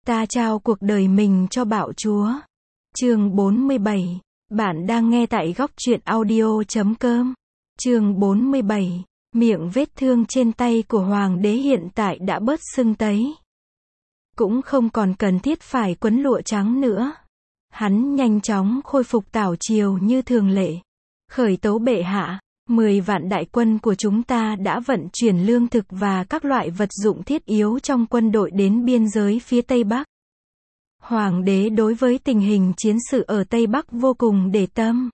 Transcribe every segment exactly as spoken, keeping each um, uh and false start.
Ta trao cuộc đời mình cho bạo chúa. Chương bốn mươi bảy. Bạn đang nghe tại góc truyện audio chấm com. Chương bốn mươi bảy. Miệng vết thương trên tay của hoàng đế hiện tại đã bớt sưng tấy. Cũng không còn cần thiết phải quấn lụa trắng nữa. Hắn nhanh chóng khôi phục tảo triều như thường lệ. Khởi tấu bệ hạ, mười vạn đại quân của chúng ta đã vận chuyển lương thực và các loại vật dụng thiết yếu trong quân đội đến biên giới phía Tây Bắc. Hoàng đế đối với tình hình chiến sự ở Tây Bắc vô cùng để tâm.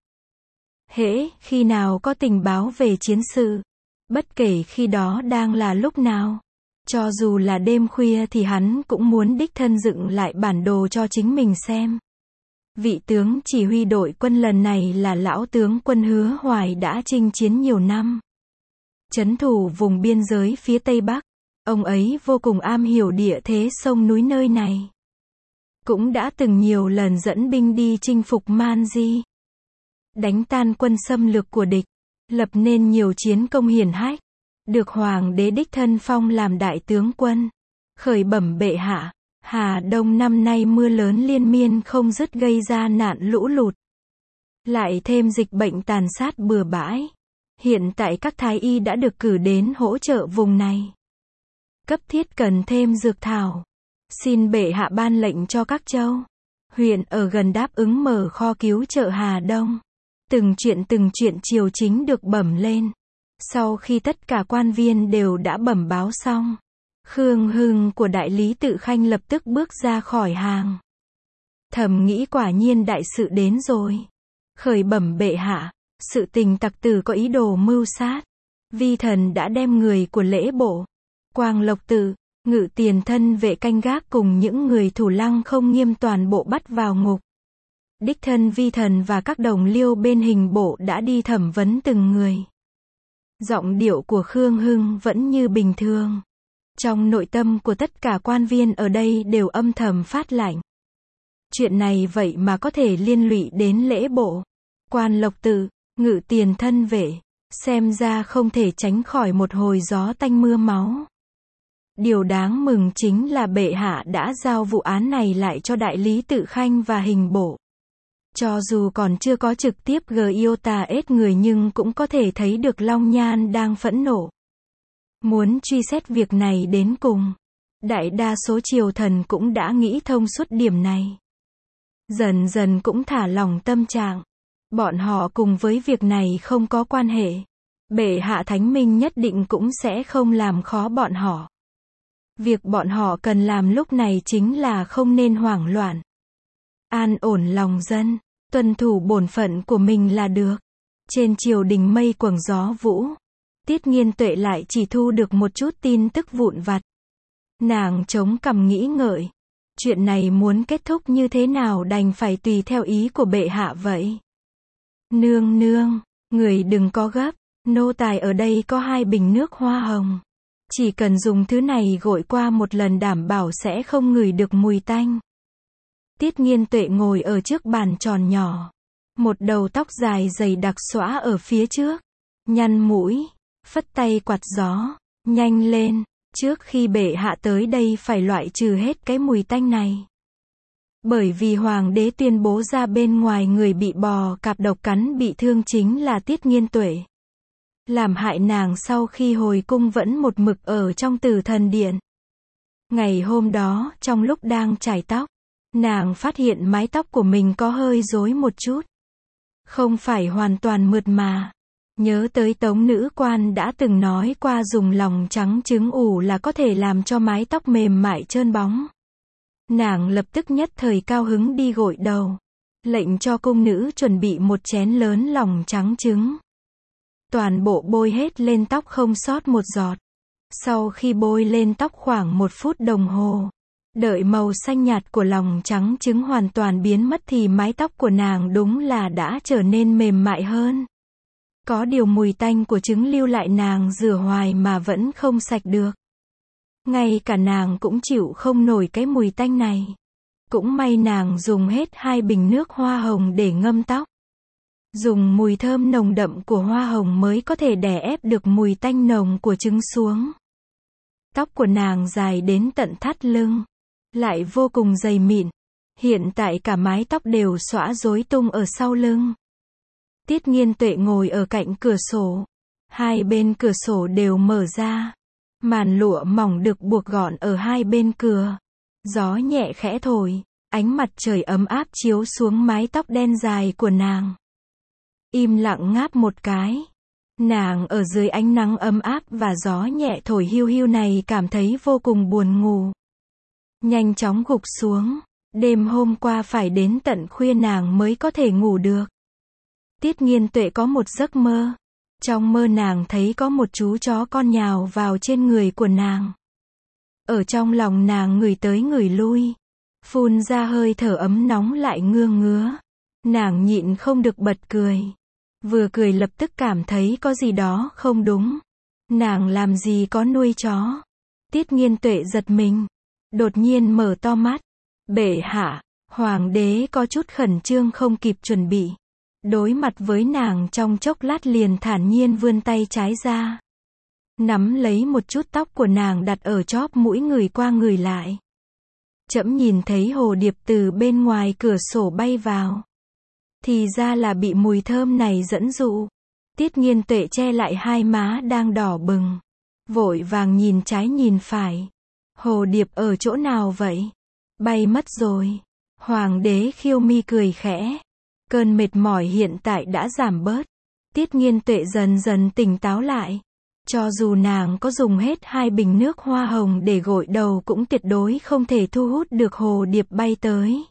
Hễ khi nào có tình báo về chiến sự, bất kể khi đó đang là lúc nào, cho dù là đêm khuya thì hắn cũng muốn đích thân dựng lại bản đồ cho chính mình xem. Vị tướng chỉ huy đội quân lần này là lão tướng quân Hứa Hoài đã chinh chiến nhiều năm, trấn thủ vùng biên giới phía Tây Bắc. Ông ấy vô cùng am hiểu địa thế sông núi nơi này. Cũng đã từng nhiều lần dẫn binh đi chinh phục Man Di, đánh tan quân xâm lược của địch, lập nên nhiều chiến công hiển hách, được hoàng đế đích thân phong làm đại tướng quân. Khởi bẩm bệ hạ, Hà Đông năm nay mưa lớn liên miên không dứt gây ra nạn lũ lụt, lại thêm dịch bệnh tàn sát bừa bãi. Hiện tại các thái y đã được cử đến hỗ trợ vùng này, cấp thiết cần thêm dược thảo. Xin bệ hạ ban lệnh cho các châu, huyện ở gần đáp ứng mở kho cứu trợ Hà Đông. Từng chuyện từng chuyện triều chính được bẩm lên. Sau khi tất cả quan viên đều đã bẩm báo xong, Khương Hưng của đại lý Tự Khanh lập tức bước ra khỏi hàng. Thầm nghĩ quả nhiên đại sự đến rồi. Khởi bẩm bệ hạ, sự tình tặc tử có ý đồ mưu sát. Vi thần đã đem người của lễ bộ, Quang Lộc Tự, Ngự Tiền thân vệ canh gác cùng những người thủ lăng không nghiêm toàn bộ bắt vào ngục. Đích thân vi thần và các đồng liêu bên hình bộ đã đi thẩm vấn từng người. Giọng điệu của Khương Hưng vẫn như bình thường. Trong nội tâm của tất cả quan viên ở đây đều âm thầm phát lạnh. Chuyện này vậy mà có thể liên lụy đến lễ bộ, Quan Lộc Tự, Ngự Tiền thân vệ, xem ra không thể tránh khỏi một hồi gió tanh mưa máu. Điều đáng mừng chính là bệ hạ đã giao vụ án này lại cho đại lý Tự Khanh và hình bộ. Cho dù còn chưa có trực tiếp giota ết người nhưng cũng có thể thấy được Long Nhan đang phẫn nộ, muốn truy xét việc này đến cùng. Đại đa số triều thần cũng đã nghĩ thông suốt điểm này, dần dần cũng thả lỏng tâm trạng. Bọn họ cùng với việc này không có quan hệ. Bệ hạ Thánh Minh nhất định cũng sẽ không làm khó bọn họ. Việc bọn họ cần làm lúc này chính là không nên hoảng loạn, an ổn lòng dân, tuân thủ bổn phận của mình là được. Trên triều đình mây quầng gió vũ, Tiết Nghiên Tuệ lại chỉ thu được một chút tin tức vụn vặt. Nàng chống cằm nghĩ ngợi, chuyện này muốn kết thúc như thế nào đành phải tùy theo ý của bệ hạ vậy. Nương nương, người đừng có gấp, nô tài ở đây có hai bình nước hoa hồng. Chỉ cần dùng thứ này gội qua một lần đảm bảo sẽ không ngửi được mùi tanh. Tiết Nghiên Tuệ ngồi ở trước bàn tròn nhỏ, một đầu tóc dài dày đặc xõa ở phía trước, nhăn mũi, phất tay quạt gió. Nhanh lên, trước khi bệ hạ tới đây phải loại trừ hết cái mùi tanh này. Bởi vì hoàng đế tuyên bố ra bên ngoài người bị bò cạp độc cắn bị thương chính là Tiết Nghiên Tuệ, làm hại nàng sau khi hồi cung vẫn một mực ở trong Tử Thần Điện. Ngày hôm đó, trong lúc đang chải tóc, nàng phát hiện mái tóc của mình có hơi rối một chút, không phải hoàn toàn mượt mà. Nhớ tới Tống nữ quan đã từng nói qua dùng lòng trắng trứng ủ là có thể làm cho mái tóc mềm mại trơn bóng. Nàng lập tức nhất thời cao hứng đi gội đầu, lệnh cho cung nữ chuẩn bị một chén lớn lòng trắng trứng. Toàn bộ bôi hết lên tóc không sót một giọt. Sau khi bôi lên tóc khoảng một phút đồng hồ, đợi màu xanh nhạt của lòng trắng trứng hoàn toàn biến mất thì mái tóc của nàng đúng là đã trở nên mềm mại hơn. Có điều mùi tanh của trứng lưu lại nàng rửa hoài mà vẫn không sạch được. Ngay cả nàng cũng chịu không nổi cái mùi tanh này. Cũng may nàng dùng hết hai bình nước hoa hồng để ngâm tóc. Dùng mùi thơm nồng đậm của hoa hồng mới có thể đè ép được mùi tanh nồng của trứng xuống. Tóc của nàng dài đến tận thắt lưng, lại vô cùng dày mịn. Hiện tại cả mái tóc đều xõa rối tung ở sau lưng. Tiết Nghiên Tuệ ngồi ở cạnh cửa sổ. Hai bên cửa sổ đều mở ra. Màn lụa mỏng được buộc gọn ở hai bên cửa. Gió nhẹ khẽ thổi, ánh mặt trời ấm áp chiếu xuống mái tóc đen dài của nàng. Im lặng ngáp một cái. Nàng ở dưới ánh nắng ấm áp và gió nhẹ thổi hiu hiu này cảm thấy vô cùng buồn ngủ. Nhanh chóng gục xuống. Đêm hôm qua phải đến tận khuya nàng mới có thể ngủ được. Tiết Nghiên Tuệ có một giấc mơ. Trong mơ nàng thấy có một chú chó con nhào vào trên người của nàng. Ở trong lòng nàng ngửi tới ngửi lui. Phun ra hơi thở ấm nóng lại ngưa ngứa. Nàng nhịn không được bật cười. Vừa cười lập tức cảm thấy có gì đó không đúng. Nàng làm gì có nuôi chó. Tiết Nghiên Tuệ giật mình. Đột nhiên mở to mắt. Bệ hạ, hoàng đế có chút khẩn trương không kịp chuẩn bị. Đối mặt với nàng trong chốc lát liền thản nhiên vươn tay trái ra. Nắm lấy một chút tóc của nàng đặt ở chóp mũi người qua người lại. Trẫm nhìn thấy hồ điệp từ bên ngoài cửa sổ bay vào. Thì ra là bị mùi thơm này dẫn dụ. Tiết Nghiên Tuệ che lại hai má đang đỏ bừng. Vội vàng nhìn trái nhìn phải. Hồ điệp ở chỗ nào vậy? Bay mất rồi. Hoàng đế Khiêu Mi cười khẽ. Cơn mệt mỏi hiện tại đã giảm bớt. Tiết Nghiên Tuệ dần dần tỉnh táo lại. Cho dù nàng có dùng hết hai bình nước hoa hồng để gội đầu cũng tuyệt đối không thể thu hút được hồ điệp bay tới.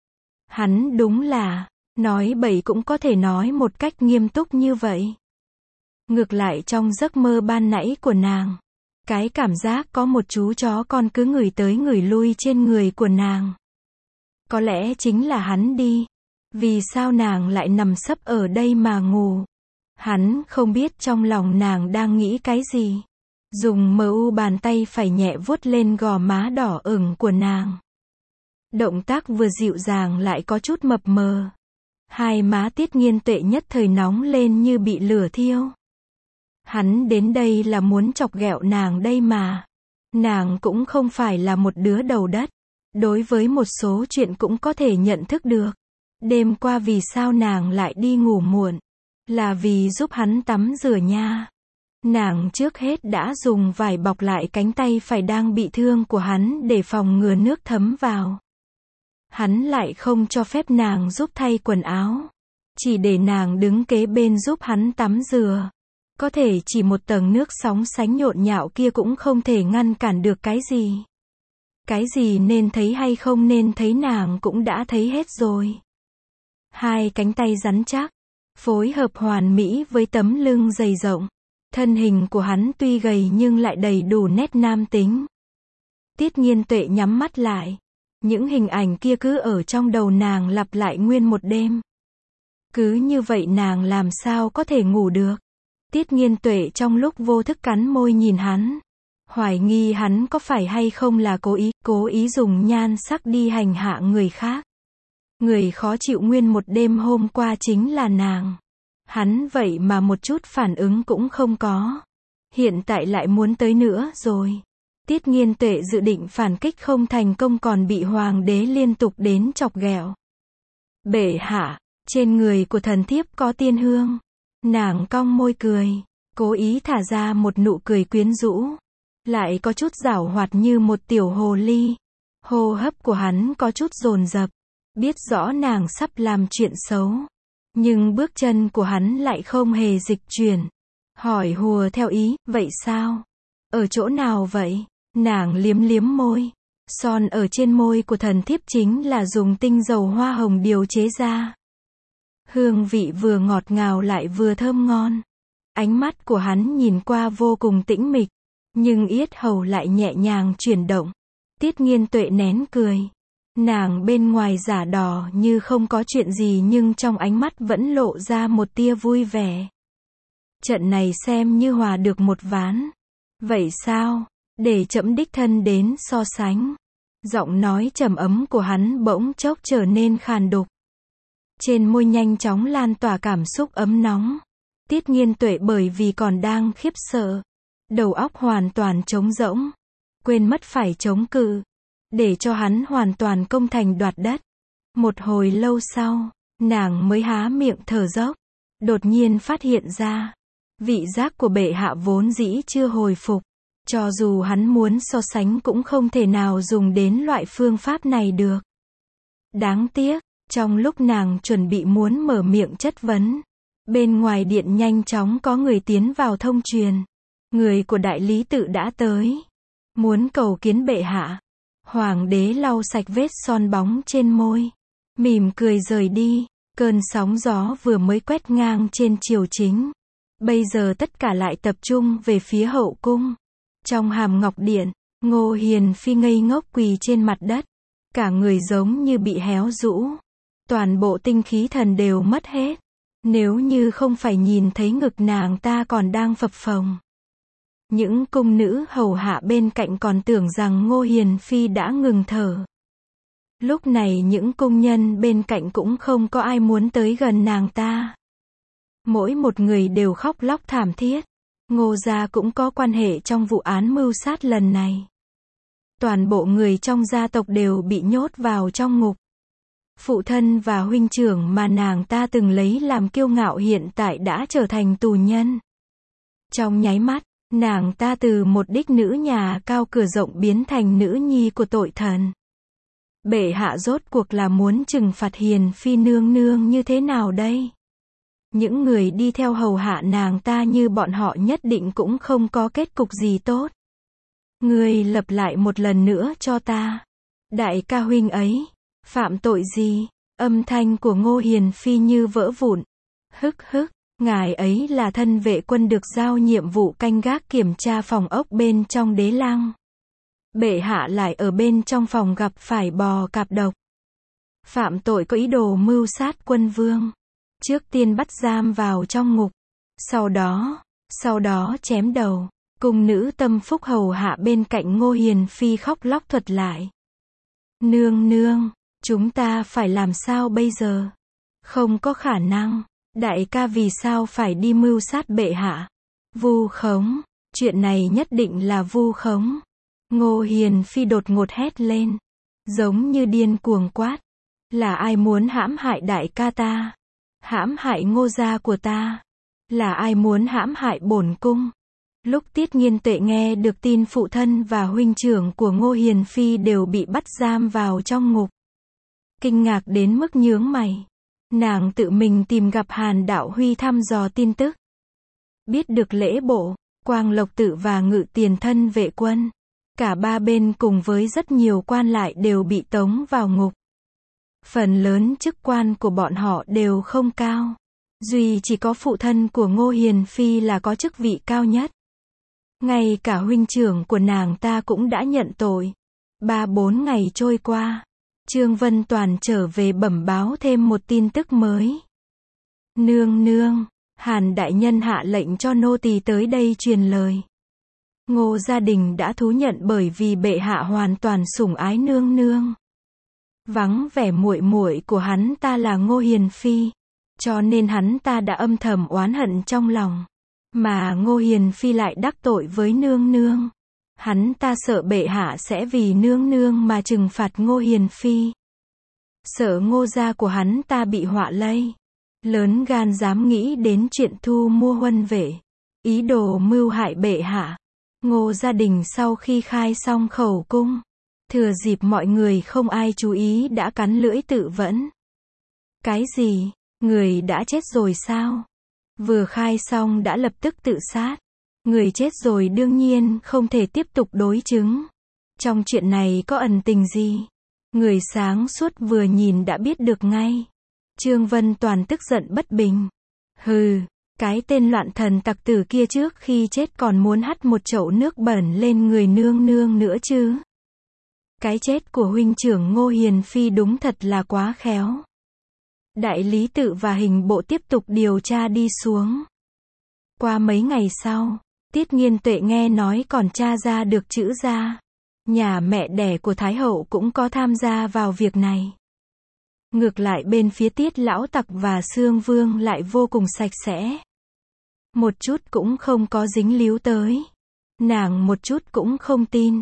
Hắn đúng là, nói bậy cũng có thể nói một cách nghiêm túc như vậy. Ngược lại trong giấc mơ ban nãy của nàng, cái cảm giác có một chú chó con cứ ngửi tới ngửi lui trên người của nàng. Có lẽ chính là hắn đi. Vì sao nàng lại nằm sấp ở đây mà ngủ? Hắn không biết trong lòng nàng đang nghĩ cái gì. Dùng mờ u bàn tay phải nhẹ vuốt lên gò má đỏ ửng của nàng. Động tác vừa dịu dàng lại có chút mập mờ. Hai má Tiết Nghiên Tuệ nhất thời nóng lên như bị lửa thiêu. Hắn đến đây là muốn chọc ghẹo nàng đây mà. Nàng cũng không phải là một đứa đầu đất. Đối với một số chuyện cũng có thể nhận thức được. Đêm qua vì sao nàng lại đi ngủ muộn? Là vì giúp hắn tắm rửa nha. Nàng trước hết đã dùng vải bọc lại cánh tay phải đang bị thương của hắn để phòng ngừa nước thấm vào. Hắn lại không cho phép nàng giúp thay quần áo. Chỉ để nàng đứng kế bên giúp hắn tắm rửa. Có thể chỉ một tầng nước sóng sánh nhộn nhạo kia cũng không thể ngăn cản được cái gì. Cái gì nên thấy hay không nên thấy nàng cũng đã thấy hết rồi. Hai cánh tay rắn chắc, phối hợp hoàn mỹ với tấm lưng dày rộng. Thân hình của hắn tuy gầy nhưng lại đầy đủ nét nam tính. Tiết Nghiên Tuệ nhắm mắt lại. Những hình ảnh kia cứ ở trong đầu nàng lặp lại nguyên một đêm. Cứ như vậy nàng làm sao có thể ngủ được. Tiết Nghiên Tuệ trong lúc vô thức cắn môi nhìn hắn. Hoài nghi hắn có phải hay không là cố ý, cố ý dùng nhan sắc đi hành hạ người khác. Người khó chịu nguyên một đêm hôm qua chính là nàng. Hắn vậy mà một chút phản ứng cũng không có. Hiện tại lại muốn tới nữa rồi. Tiết Nghiên Tuệ dự định phản kích không thành công còn bị hoàng đế liên tục đến chọc ghẹo. Bệ hạ, trên người của thần thiếp có tiên hương. Nàng cong môi cười, cố ý thả ra một nụ cười quyến rũ. Lại có chút giảo hoạt như một tiểu hồ ly. Hô hấp của hắn có chút dồn dập. Biết rõ nàng sắp làm chuyện xấu. Nhưng bước chân của hắn lại không hề dịch chuyển. Hỏi hùa theo ý, vậy sao? Ở chỗ nào vậy? Nàng liếm liếm môi. Son ở trên môi của thần thiếp chính là dùng tinh dầu hoa hồng điều chế ra. Hương vị vừa ngọt ngào lại vừa thơm ngon. Ánh mắt của hắn nhìn qua vô cùng tĩnh mịch. Nhưng yết hầu lại nhẹ nhàng chuyển động. Tiết Nghiên Tuệ nén cười. Nàng bên ngoài giả đò như không có chuyện gì nhưng trong ánh mắt vẫn lộ ra một tia vui vẻ. Trận này xem như hòa được một ván. Vậy sao? Để trẫm đích thân đến so sánh. Giọng nói trầm ấm của hắn bỗng chốc trở nên khàn đục. Trên môi nhanh chóng lan tỏa cảm xúc ấm nóng. Tiết Nghiên Tuệ bởi vì còn đang khiếp sợ. Đầu óc hoàn toàn trống rỗng. Quên mất phải chống cự. để cho hắn hoàn toàn công thành đoạt đất. Một hồi lâu sau, nàng mới há miệng thở dốc, đột nhiên phát hiện ra, vị giác của bệ hạ vốn dĩ chưa hồi phục, cho dù hắn muốn so sánh cũng không thể nào dùng đến loại phương pháp này được. Đáng tiếc, trong lúc nàng chuẩn bị muốn mở miệng chất vấn, bên ngoài điện nhanh chóng có người tiến vào thông truyền. Người của đại lý tự đã tới, muốn cầu kiến bệ hạ. Hoàng đế lau sạch vết son bóng trên môi, mỉm cười rời đi. Cơn sóng gió vừa mới quét ngang trên triều chính, bây giờ tất cả lại tập trung về phía hậu cung. Trong hàm ngọc điện, Ngô Hiền Phi ngây ngốc quỳ trên mặt đất, cả người giống như bị héo rũ, toàn bộ tinh khí thần đều mất hết. Nếu như không phải nhìn thấy ngực nàng ta còn đang phập phồng, những cung nữ hầu hạ bên cạnh còn tưởng rằng Ngô Hiền Phi đã ngừng thở. Lúc này những cung nhân bên cạnh cũng không có ai muốn tới gần nàng ta. Mỗi một người đều khóc lóc thảm thiết. Ngô gia cũng có quan hệ trong vụ án mưu sát lần này. Toàn bộ người trong gia tộc đều bị nhốt vào trong ngục. Phụ thân và huynh trưởng mà nàng ta từng lấy làm kiêu ngạo hiện tại đã trở thành tù nhân. Trong nháy mắt, nàng ta từ một đích nữ nhà cao cửa rộng biến thành nữ nhi của tội thần. Bệ hạ rốt cuộc là muốn trừng phạt Hiền Phi nương nương như thế nào đây? Những người đi theo hầu hạ nàng ta như bọn họ nhất định cũng không có kết cục gì tốt. Ngươi lặp lại một lần nữa cho ta. Đại ca huynh ấy, phạm tội gì? Âm thanh của Ngô Hiền Phi như vỡ vụn. Hức hức, ngài ấy là thân vệ quân được giao nhiệm vụ canh gác kiểm tra phòng ốc bên trong đế lăng. Bệ hạ lại ở bên trong phòng gặp phải bò cạp độc. Phạm tội có ý đồ mưu sát quân vương. Trước tiên bắt giam vào trong ngục. Sau đó, sau đó chém đầu. Cung nữ tâm phúc hầu hạ bên cạnh Ngô Hiền Phi khóc lóc thuật lại. Nương nương, chúng ta phải làm sao bây giờ? Không có khả năng. Đại ca vì sao phải đi mưu sát bệ hạ? Vu khống. Chuyện này nhất định là vu khống. Ngô Hiền Phi đột ngột hét lên, giống như điên cuồng quát. Là ai muốn hãm hại đại ca ta? Hãm hại Ngô gia của ta? Là ai muốn hãm hại bổn cung? Lúc Tiết Nghiên Tuệ nghe được tin phụ thân và huynh trưởng của Ngô Hiền Phi đều bị bắt giam vào trong ngục, kinh ngạc đến mức nhướng mày. Nàng tự mình tìm gặp Hàn Đạo Huy thăm dò tin tức. Biết được lễ bộ, Quang Lộc Tự và Ngự Tiền thân vệ quân, cả ba bên cùng với rất nhiều quan lại đều bị tống vào ngục. Phần lớn chức quan của bọn họ đều không cao. Duy chỉ có phụ thân của Ngô Hiền Phi là có chức vị cao nhất. Ngay cả huynh trưởng của nàng ta cũng đã nhận tội. Ba bốn ngày trôi qua, Trương Vân Toàn trở về bẩm báo thêm một tin tức mới. Nương nương, Hàn đại nhân hạ lệnh cho nô tỳ tới đây truyền lời. Ngô gia đình đã thú nhận bởi vì bệ hạ hoàn toàn sủng ái nương nương. Vắng vẻ muội muội của hắn ta là Ngô Hiền Phi, cho nên hắn ta đã âm thầm oán hận trong lòng. Mà Ngô Hiền Phi lại đắc tội với nương nương. Hắn ta sợ bệ hạ sẽ vì nương nương mà trừng phạt Ngô Hiền Phi. Sợ Ngô gia của hắn ta bị họa lây. Lớn gan dám nghĩ đến chuyện thu mua huân vệ. Ý đồ mưu hại bệ hạ. Ngô gia đình sau khi khai xong khẩu cung, thừa dịp mọi người không ai chú ý đã cắn lưỡi tự vẫn. Cái gì? Người đã chết rồi sao? Vừa khai xong đã lập tức tự sát. Người chết rồi đương nhiên không thể tiếp tục đối chứng. Trong chuyện này có ẩn tình gì? Người sáng suốt vừa nhìn đã biết được ngay. Trương Vân Toàn tức giận bất bình. Hừ, cái tên loạn thần tặc tử kia trước khi chết còn muốn hắt một chậu nước bẩn lên người nương nương nữa chứ. Cái chết của huynh trưởng Ngô Hiền Phi đúng thật là quá khéo. Đại lý tự và hình bộ tiếp tục điều tra đi xuống. Qua mấy ngày sau, Tiết Nghiên Tuệ nghe nói còn tra ra được chữ gia. Nhà mẹ đẻ của Thái hậu cũng có tham gia vào việc này. Ngược lại bên phía Tiết lão tặc và Sương Vương lại vô cùng sạch sẽ. Một chút cũng không có dính líu tới. Nàng một chút cũng không tin.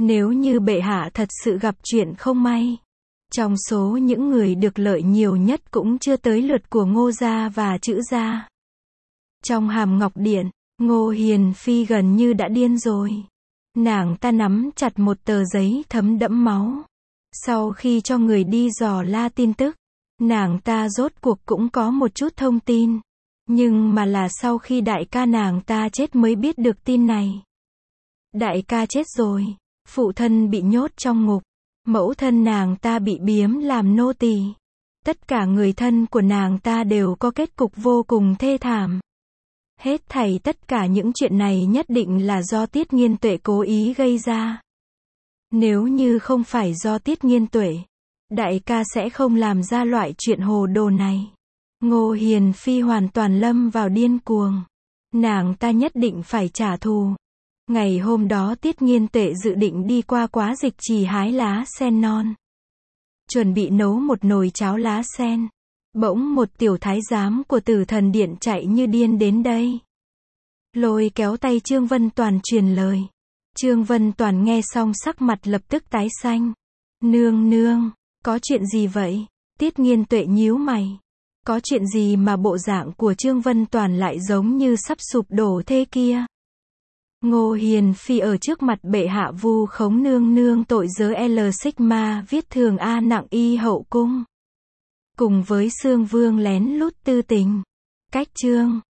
Nếu như bệ hạ thật sự gặp chuyện không may, trong số những người được lợi nhiều nhất cũng chưa tới lượt của Ngô gia và Trữ gia. Trong hàm ngọc điện, Ngô Hiền Phi gần như đã điên rồi. Nàng ta nắm chặt một tờ giấy thấm đẫm máu. Sau khi cho người đi dò la tin tức, nàng ta rốt cuộc cũng có một chút thông tin. Nhưng mà là sau khi đại ca nàng ta chết mới biết được tin này. Đại ca chết rồi, phụ thân bị nhốt trong ngục, mẫu thân nàng ta bị biếm làm nô tỳ. Tất cả người thân của nàng ta đều có kết cục vô cùng thê thảm. Hết thảy tất cả những chuyện này nhất định là do Tiết Nghiên Tuệ cố ý gây ra. Nếu như không phải do Tiết Nghiên Tuệ, đại ca sẽ không làm ra loại chuyện hồ đồ này. Ngô Hiền Phi hoàn toàn lâm vào điên cuồng. Nàng ta nhất định phải trả thù. Ngày hôm đó Tiết Nghiên Tuệ dự định đi qua Quá Dịch Trì hái lá sen non. Chuẩn bị nấu một nồi cháo lá sen. Bỗng một tiểu thái giám của Tử Thần Điện chạy như điên đến đây. Lôi kéo tay Trương Vân Toàn truyền lời. Trương Vân Toàn nghe xong sắc mặt lập tức tái xanh. Nương nương, có chuyện gì vậy? Tiết Nghiên Tuệ nhíu mày. Có chuyện gì mà bộ dạng của Trương Vân Toàn lại giống như sắp sụp đổ thế kia? Ngô Hiền Phi ở trước mặt bệ hạ vu khống nương nương tội giới L Sigma viết thường A nặng y hậu cung. Cùng với Sương Vương lén lút tư tình. Cách chương